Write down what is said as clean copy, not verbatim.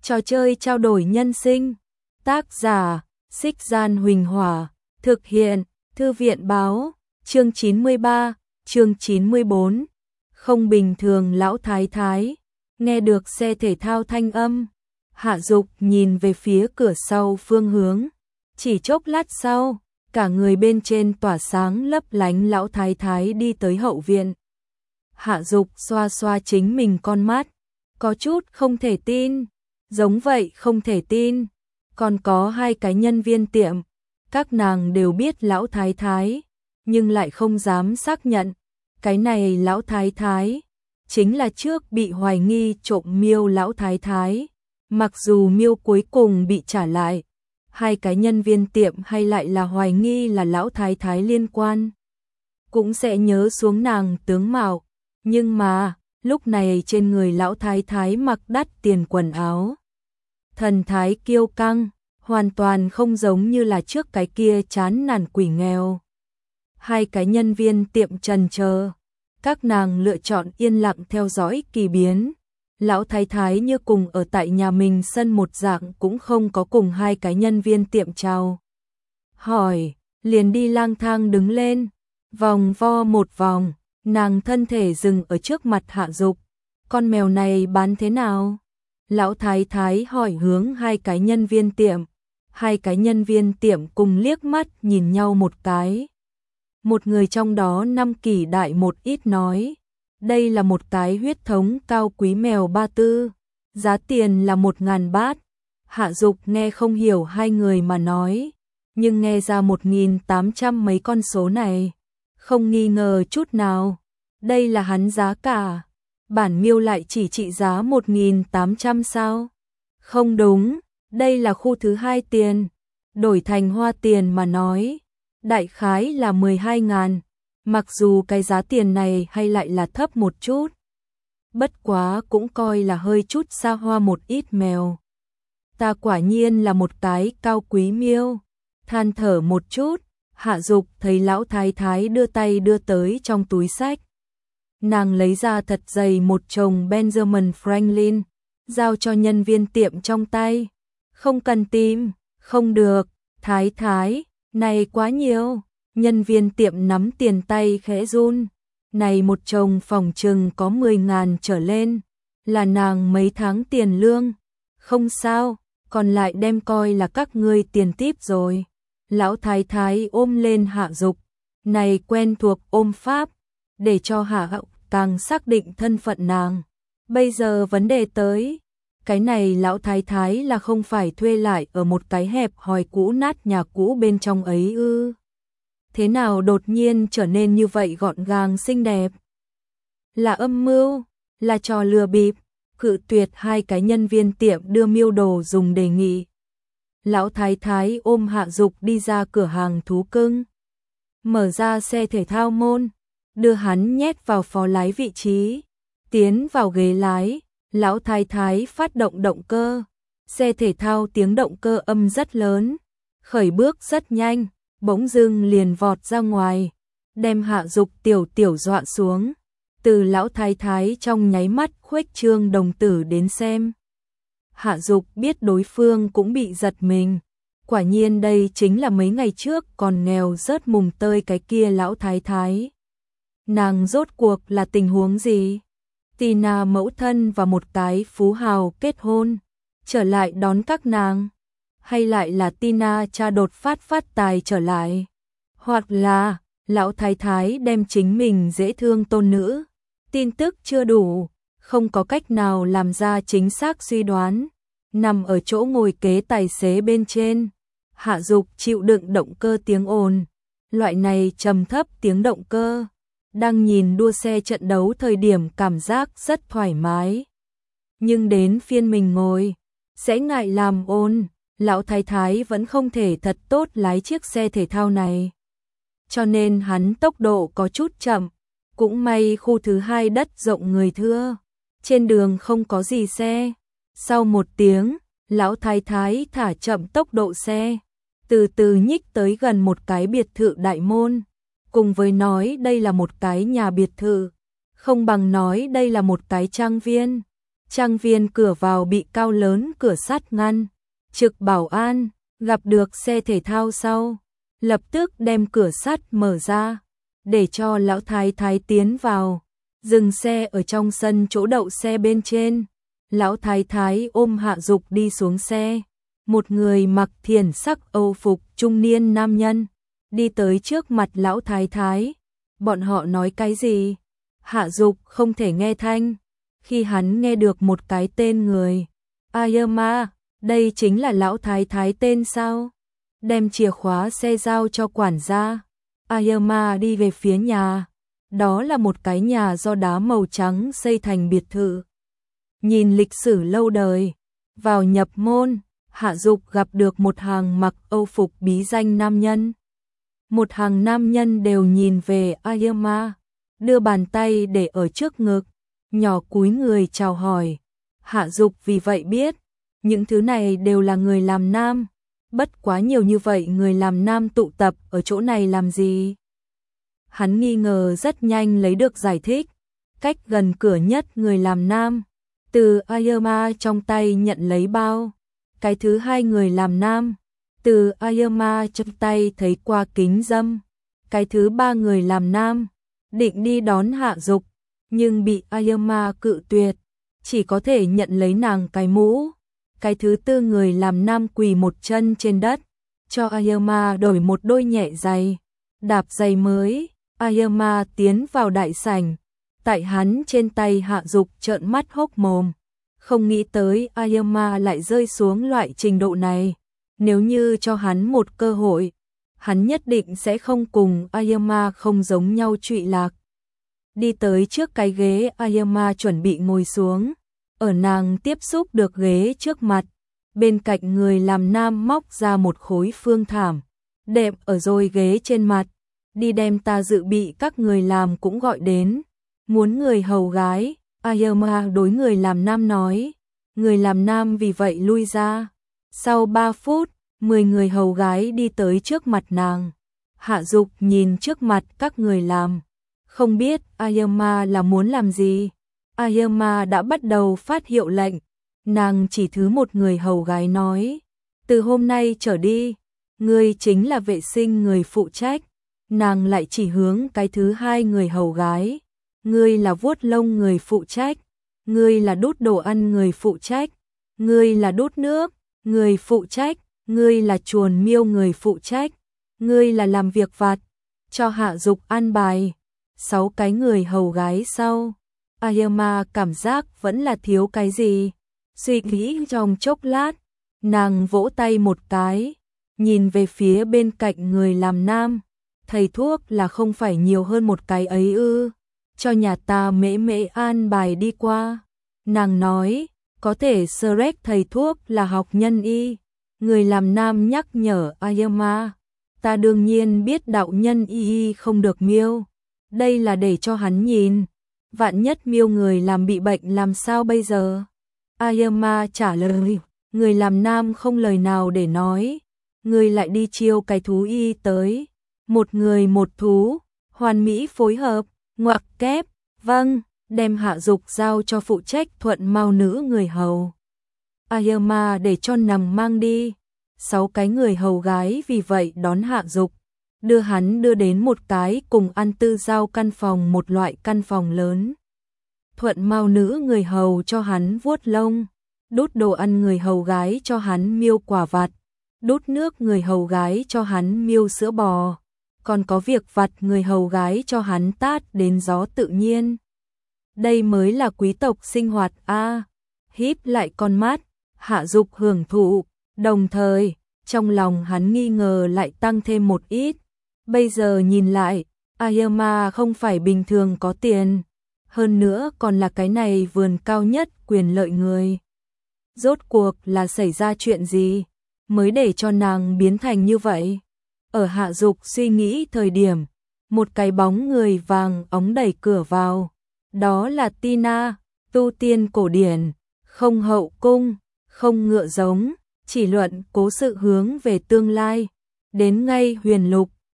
Trò chơi trao đổi nhân sinh. Tác giả: Xích Gian Huỳnh Hỏa. Thực hiện: Thư viện Báo. Chương 93, chương 94. Không bình thường lão thái thái. Nghe được xe thể thao thanh âm, Hạ Dục nhìn về phía cửa sau phương hướng. Chỉ chốc lát sau, cả người bên trên tỏa sáng lấp lánh lão thái thái đi tới hậu viện. Hạ Dục xoa xoa chính mình con mắt, có chút không thể tin, giống vậy không thể tin. Còn có hai cái nhân viên tiệm, các nàng đều biết lão thái thái, nhưng lại không dám xác nhận. Cái này lão thái thái chính là trước bị hoài nghi trộm miêu lão thái thái. Mặc dù miêu cuối cùng bị trả lại, hai cái nhân viên tiệm hay lại là hoài nghi là lão thái thái liên quan, cũng sẽ nhớ xuống nàng tướng mạo. Nhưng mà lúc này trên người lão thái thái mặc đắt tiền quần áo, thần thái kiêu căng, hoàn toàn không giống như là trước cái kia chán nản quỷ nghèo. Hai cái nhân viên tiệm chần chờ, các nàng lựa chọn yên lặng theo dõi kỳ biến. Lão thái thái như cùng ở tại nhà mình sân một dạng, cũng không có cùng hai cái nhân viên tiệm chào hỏi, liền đi lang thang đứng lên, vòng vo một vòng, nàng thân thể dừng ở trước mặt Hạ Dục. Con mèo này bán thế nào? Lão thái thái hỏi hướng hai cái nhân viên tiệm. Hai cái nhân viên tiệm cùng liếc mắt nhìn nhau một cái. Một người trong đó năm kỷ đại một ít nói, đây là một cái huyết thống cao quý mèo Ba Tư, giá tiền là 1.000 bát. Hạ Dục nghe không hiểu hai người mà nói, nhưng nghe ra 1.800 mấy con số này, không nghi ngờ chút nào. Đây là hắn giá cả, bản miêu lại chỉ trị giá 1.800 sao? Không đúng, đây là khu thứ hai tiền, đổi thành hoa tiền mà nói, đại khái là 12.000. Mặc dù cái giá tiền này hay lại là thấp một chút, bất quá cũng coi là hơi chút xa hoa một ít mèo. Ta quả nhiên là một cái cao quý miêu. Than thở một chút, Hạ Dục thấy lão thái thái đưa tay đưa tới trong túi sách. Nàng lấy ra thật dày một chồng Benjamin Franklin, giao cho nhân viên tiệm trong tay. Không cần tìm, không được, thái thái, này quá nhiều. Nhân viên tiệm nắm tiền tay khẽ run. Này một chồng phòng trừng có 10.000 trở lên, là nàng mấy tháng tiền lương. Không sao, còn lại đem coi là các ngươi tiền típ rồi. Lão thái thái ôm lên Hạ Dục, này quen thuộc ôm pháp, để cho Hạ Hậu càng xác định thân phận nàng. Bây giờ vấn đề tới, cái này lão thái thái là không phải thuê lại ở một cái hẹp hòi cũ nát nhà cũ bên trong ấy ư? Thế nào đột nhiên trở nên như vậy gọn gàng xinh đẹp? Là âm mưu, là trò lừa bịp, cự tuyệt hai cái nhân viên tiệm đưa miêu đồ dùng đề nghị. Lão thái thái ôm Hạ Dục đi ra cửa hàng thú cưng, mở ra xe thể thao môn, đưa hắn nhét vào phó lái vị trí, tiến vào ghế lái. Lão thái thái phát động động cơ, xe thể thao tiếng động cơ âm rất lớn, khởi bước rất nhanh, bỗng dưng liền vọt ra ngoài, đem Hạ Dục tiểu dọa xuống. Từ lão thái thái trong nháy mắt khuếch trương đồng tử đến xem. Hạ Dục biết đối phương cũng bị giật mình. Quả nhiên đây chính là mấy ngày trước còn nghèo rớt mùng tơi cái kia lão thái thái. Nàng rốt cuộc là tình huống gì? Tina mẫu thân và một cái phú hào kết hôn, trở lại đón các nàng, hay lại là Tina cha đột phát tài trở lại, hoặc là lão thái thái đem chính mình dễ thương tôn nữ. Tin tức chưa đủ, không có cách nào làm ra chính xác suy đoán. Nằm ở chỗ ngồi kế tài xế bên trên, Hạ Dục chịu đựng động cơ tiếng ồn, loại này trầm thấp tiếng động cơ. Đang nhìn đua xe trận đấu thời điểm cảm giác rất thoải mái. Nhưng đến phiên mình ngồi, sẽ ngại làm ồn. Lão thái thái vẫn không thể thật tốt lái chiếc xe thể thao này, cho nên hắn tốc độ có chút chậm. Cũng may khu thứ hai đất rộng người thưa, trên đường không có gì xe. Sau một tiếng, lão thái thái thả chậm tốc độ xe, từ từ nhích tới gần một cái biệt thự đại môn. Cùng với nói đây là một cái nhà biệt thự, không bằng nói đây là một cái trang viên. Trang viên cửa vào bị cao lớn cửa sắt ngăn. Trực bảo an gặp được xe thể thao sau, lập tức đem cửa sắt mở ra, để cho lão thái thái tiến vào, dừng xe ở trong sân chỗ đậu xe bên trên. Lão thái thái ôm Hạ Dục đi xuống xe. Một người mặc thiển sắc Âu phục trung niên nam nhân đi tới trước mặt lão thái thái. Bọn họ nói cái gì? Hạ Dục không thể nghe thanh. Khi hắn nghe được một cái tên người, Ayama, đây chính là lão thái thái tên sao? Đem chìa khóa xe giao cho quản gia. Ayama đi về phía nhà. Đó là một cái nhà do đá màu trắng xây thành biệt thự. Nhìn lịch sử lâu đời. Vào nhập môn, Hạ Dục gặp được một hàng mặc Âu phục bí danh nam nhân. Một hàng nam nhân đều nhìn về Ayama, đưa bàn tay để ở trước ngực, nhỏ cúi người chào hỏi. Hạ Dục vì vậy biết, những thứ này đều là người làm nam. Bất quá nhiều như vậy người làm nam tụ tập ở chỗ này làm gì? Hắn nghi ngờ rất nhanh lấy được giải thích. Cách gần cửa nhất người làm nam, từ Ayama trong tay nhận lấy bao. Cái thứ hai người làm nam, từ Ayama trong tay thấy qua kính dâm. Cái thứ ba người làm nam, định đi đón Hạ Dục, nhưng bị Ayama cự tuyệt, chỉ có thể nhận lấy nàng cái mũ. Cái thứ tư người làm nam quỳ một chân trên đất, cho Ayama đổi một đôi nhẹ giày, đạp giày mới. Ayama tiến vào đại sảnh, tại hắn trên tay Hạ Dục trợn mắt hốc mồm, không nghĩ tới Ayama lại rơi xuống loại trình độ này. Nếu như cho hắn một cơ hội, hắn nhất định sẽ không cùng Ayama không giống nhau trụy lạc. Đi tới trước cái ghế, Ayama chuẩn bị ngồi xuống, ở nàng tiếp xúc được ghế trước mặt, bên cạnh người làm nam móc ra một khối phương thảm, đệm ở rồi ghế trên mặt. Đi đem ta dự bị các người làm cũng gọi đến. Muốn người hầu gái, Ayama đối người làm nam nói. Người làm nam vì vậy lui ra. Sau 3 phút, 10 người hầu gái đi tới trước mặt nàng. Hạ Dục nhìn trước mặt các người làm, không biết Ayama là muốn làm gì. Ayama đã bắt đầu phát hiệu lệnh. Nàng chỉ thứ một người hầu gái nói, từ hôm nay trở đi, ngươi chính là vệ sinh người phụ trách. Nàng lại chỉ hướng cái thứ hai người hầu gái, ngươi là vuốt lông người phụ trách, ngươi là đút đồ ăn người phụ trách, ngươi là đút nước người phụ trách, ngươi là chuồn miêu người phụ trách, ngươi là làm việc vặt. Cho Hạ Dục an bài 6 cái người hầu gái sau. Ayama cảm giác vẫn là thiếu cái gì, suy nghĩ trong chốc lát, nàng vỗ tay một cái, nhìn về phía bên cạnh người làm nam. Thầy thuốc là không phải nhiều hơn một cái ấy ư? Cho nhà ta mễ mễ an bài đi qua. Nàng nói, có thể Shrek thầy thuốc là học nhân y. Người làm nam nhắc nhở Ayama, ta đương nhiên biết đạo nhân y không được miêu. Đây là để cho hắn nhìn, vạn nhất miêu người làm bị bệnh làm sao bây giờ? Ayama trả lời, người làm nam không lời nào để nói. Người lại đi chiêu cái thú y tới. Một người một thú, hoàn mỹ phối hợp, ngoặc kép, vâng, đem Hạ Dục giao cho phụ trách thuận mau nữ người hầu. Ayama để cho nàng mang đi. 6 cái người hầu gái vì vậy đón Hạ Dục, đưa hắn đưa đến một cái cùng ăn tư giao căn phòng, một loại căn phòng lớn. Thuận mau nữ người hầu cho hắn vuốt lông, đút đồ ăn người hầu gái cho hắn miêu quả vặt, đút nước người hầu gái cho hắn miêu sữa bò. Còn có việc vặt người hầu gái cho hắn tát đến gió tự nhiên. Đây mới là quý tộc sinh hoạt a. Híp lại con mắt, Hạ Dục hưởng thụ, đồng thời, trong lòng hắn nghi ngờ lại tăng thêm một ít. Bây giờ nhìn lại, Ayama không phải bình thường có tiền, hơn nữa còn là cái này vườn cao nhất quyền lợi người. Rốt cuộc là xảy ra chuyện gì, mới để cho nàng biến thành như vậy? Ở Hạ Dục suy nghĩ thời điểm, một cái bóng người vàng óng đẩy cửa vào. Đó là Tina, tu tiên cổ điển, không hậu cung, không ngựa giống, chỉ luận cố sự hướng về tương lai. Đến ngay huyền lục,